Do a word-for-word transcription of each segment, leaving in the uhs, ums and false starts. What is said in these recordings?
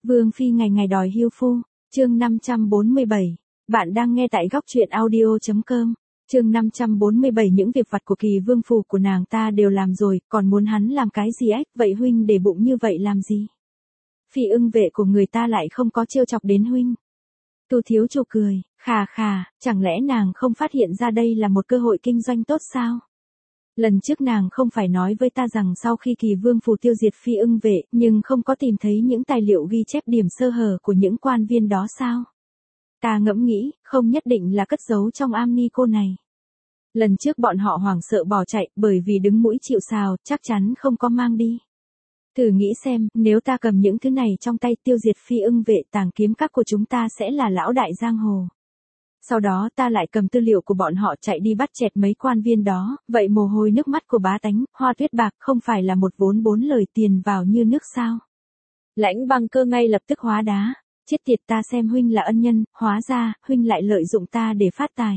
Vương phi ngày ngày đòi hưu phu, chương năm trăm bốn mươi bảy. Bạn đang nghe tại góc truyện audio chấm com. Chương năm trăm bốn mươi bảy. Những việc vặt của Kỳ vương phủ của nàng ta đều làm rồi, còn muốn hắn làm cái gì ếch, vậy huynh để bụng như vậy làm gì? Phi ưng vệ của người ta lại không có trêu chọc đến huynh. Tu thiếu chủ cười, khà khà, chẳng lẽ nàng không phát hiện ra đây là một cơ hội kinh doanh tốt sao? Lần trước nàng không phải nói với ta rằng sau khi Kỳ vương phủ tiêu diệt phi ưng vệ, nhưng không có tìm thấy những tài liệu ghi chép điểm sơ hở của những quan viên đó sao? Ta ngẫm nghĩ, không nhất định là cất giấu trong am ni cô này. Lần trước bọn họ hoảng sợ bỏ chạy, bởi vì đứng mũi chịu sào, chắc chắn không có mang đi. Thử nghĩ xem, nếu ta cầm những thứ này trong tay tiêu diệt phi ưng vệ, tàng kiếm các của chúng ta sẽ là lão đại giang hồ. Sau đó ta lại cầm tư liệu của bọn họ chạy đi bắt chẹt mấy quan viên đó, vậy mồ hôi nước mắt của bá tánh, hoa tuyết bạc không phải là một vốn bốn lời tiền vào như nước sao? Lãnh Băng Cơ ngay lập tức hóa đá, chết tiệt, ta xem huynh là ân nhân, hóa ra, huynh lại lợi dụng ta để phát tài.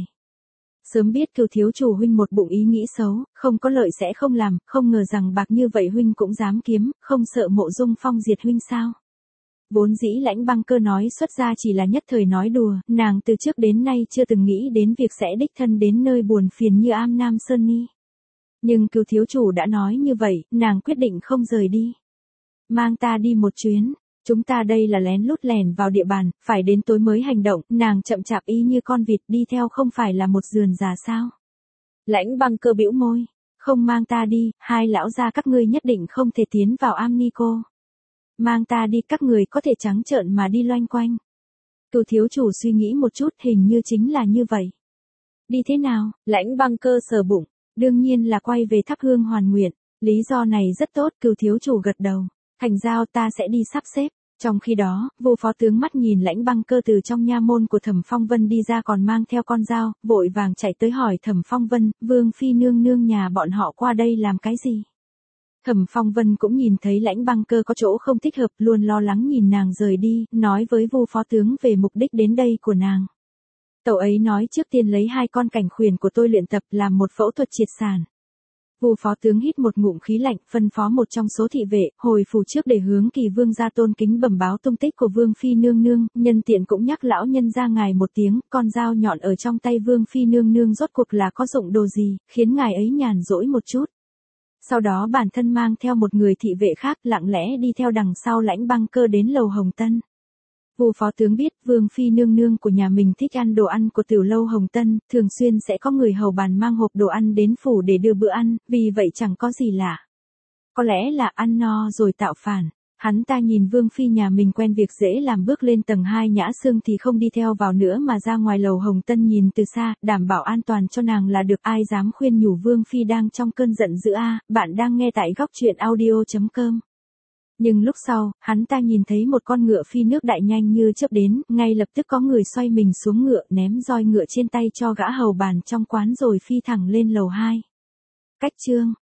Sớm biết Cửu thiếu chủ huynh một bụng ý nghĩ xấu, không có lợi sẽ không làm, không ngờ rằng bạc như vậy huynh cũng dám kiếm, không sợ Mộ Dung Phong diệt huynh sao? Vốn dĩ Lãnh Băng Cơ nói xuất ra chỉ là nhất thời nói đùa, nàng từ trước đến nay chưa từng nghĩ đến việc sẽ đích thân đến nơi buồn phiền như Am Nam Sơn Ni. Nhưng Cửu thiếu chủ đã nói như vậy, nàng quyết định không rời đi. Mang ta đi một chuyến, chúng ta đây là lén lút lẻn vào địa bàn, phải đến tối mới hành động, nàng chậm chạp ý như con vịt đi theo không phải là một sườn già sao? Lãnh Băng Cơ bĩu môi, không mang ta đi, hai lão gia các ngươi nhất định không thể tiến vào am ni cô. Mang ta đi, các người có thể trắng trợn mà đi loanh quanh. Cửu thiếu chủ suy nghĩ một chút, hình như chính là như vậy. Đi thế nào? Lãnh Băng Cơ sờ bụng, đương nhiên là quay về thắp hương hoàn nguyện. Lý do này rất tốt, Cửu thiếu chủ gật đầu. Thành giao ta sẽ đi sắp xếp. Trong khi đó, Vu phó tướng mắt nhìn Lãnh Băng Cơ từ trong nha môn của Thẩm Phong Vân đi ra còn mang theo con dao, vội vàng chạy tới hỏi Thẩm Phong Vân, Vương phi nương nương nhà bọn họ qua đây làm cái gì? Thẩm Phong Vân cũng nhìn thấy Lãnh Băng Cơ có chỗ không thích hợp, luôn lo lắng nhìn nàng rời đi, nói với Vu phó tướng về mục đích đến đây của nàng. Tẩu ấy nói trước tiên lấy hai con cảnh khuyển của tôi luyện tập làm một phẫu thuật triệt sản. Vu phó tướng hít một ngụm khí lạnh, phân phó một trong số thị vệ, hồi phủ trước để hướng Kỳ vương gia tôn kính bẩm báo tung tích của Vương phi nương nương, nhân tiện cũng nhắc lão nhân ra ngài một tiếng, con dao nhọn ở trong tay Vương phi nương nương rốt cuộc là có dụng đồ gì, khiến ngài ấy nhàn rỗi một chút. Sau đó bản thân mang theo một người thị vệ khác lặng lẽ đi theo đằng sau Lãnh Băng Cơ đến lầu Hồng Tân. Vu phó tướng biết Vương phi nương nương của nhà mình thích ăn đồ ăn của tiểu lâu Hồng Tân, thường xuyên sẽ có người hầu bàn mang hộp đồ ăn đến phủ để đưa bữa ăn, vì vậy chẳng có gì lạ. Có lẽ là ăn no rồi tạo phản. Hắn ta nhìn Vương phi nhà mình quen việc dễ làm bước lên tầng hai nhã xương thì không đi theo vào nữa mà ra ngoài lầu Hồng Tân nhìn từ xa, đảm bảo an toàn cho nàng là được, ai dám khuyên nhủ Vương phi đang trong cơn giận dữ a. Bạn đang nghe tại góc truyện audio chấm com. Nhưng lúc sau, hắn ta nhìn thấy một con ngựa phi nước đại nhanh như chớp đến, ngay lập tức có người xoay mình xuống ngựa ném roi ngựa trên tay cho gã hầu bàn trong quán rồi phi thẳng lên lầu hai. Cách chương,